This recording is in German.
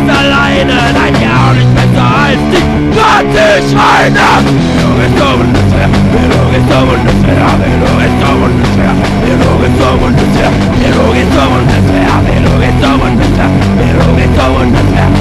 alleine, seid ihr auch nicht besser als die Nazi-Schweine! Bildung ist so unnütze, Bildung ist so unnütze, Bildung ist so unnütze, Bildung ist so unnütze, Bildung ist so unnütze, Bildung ist so unnütze, Bildung ist so unnütze.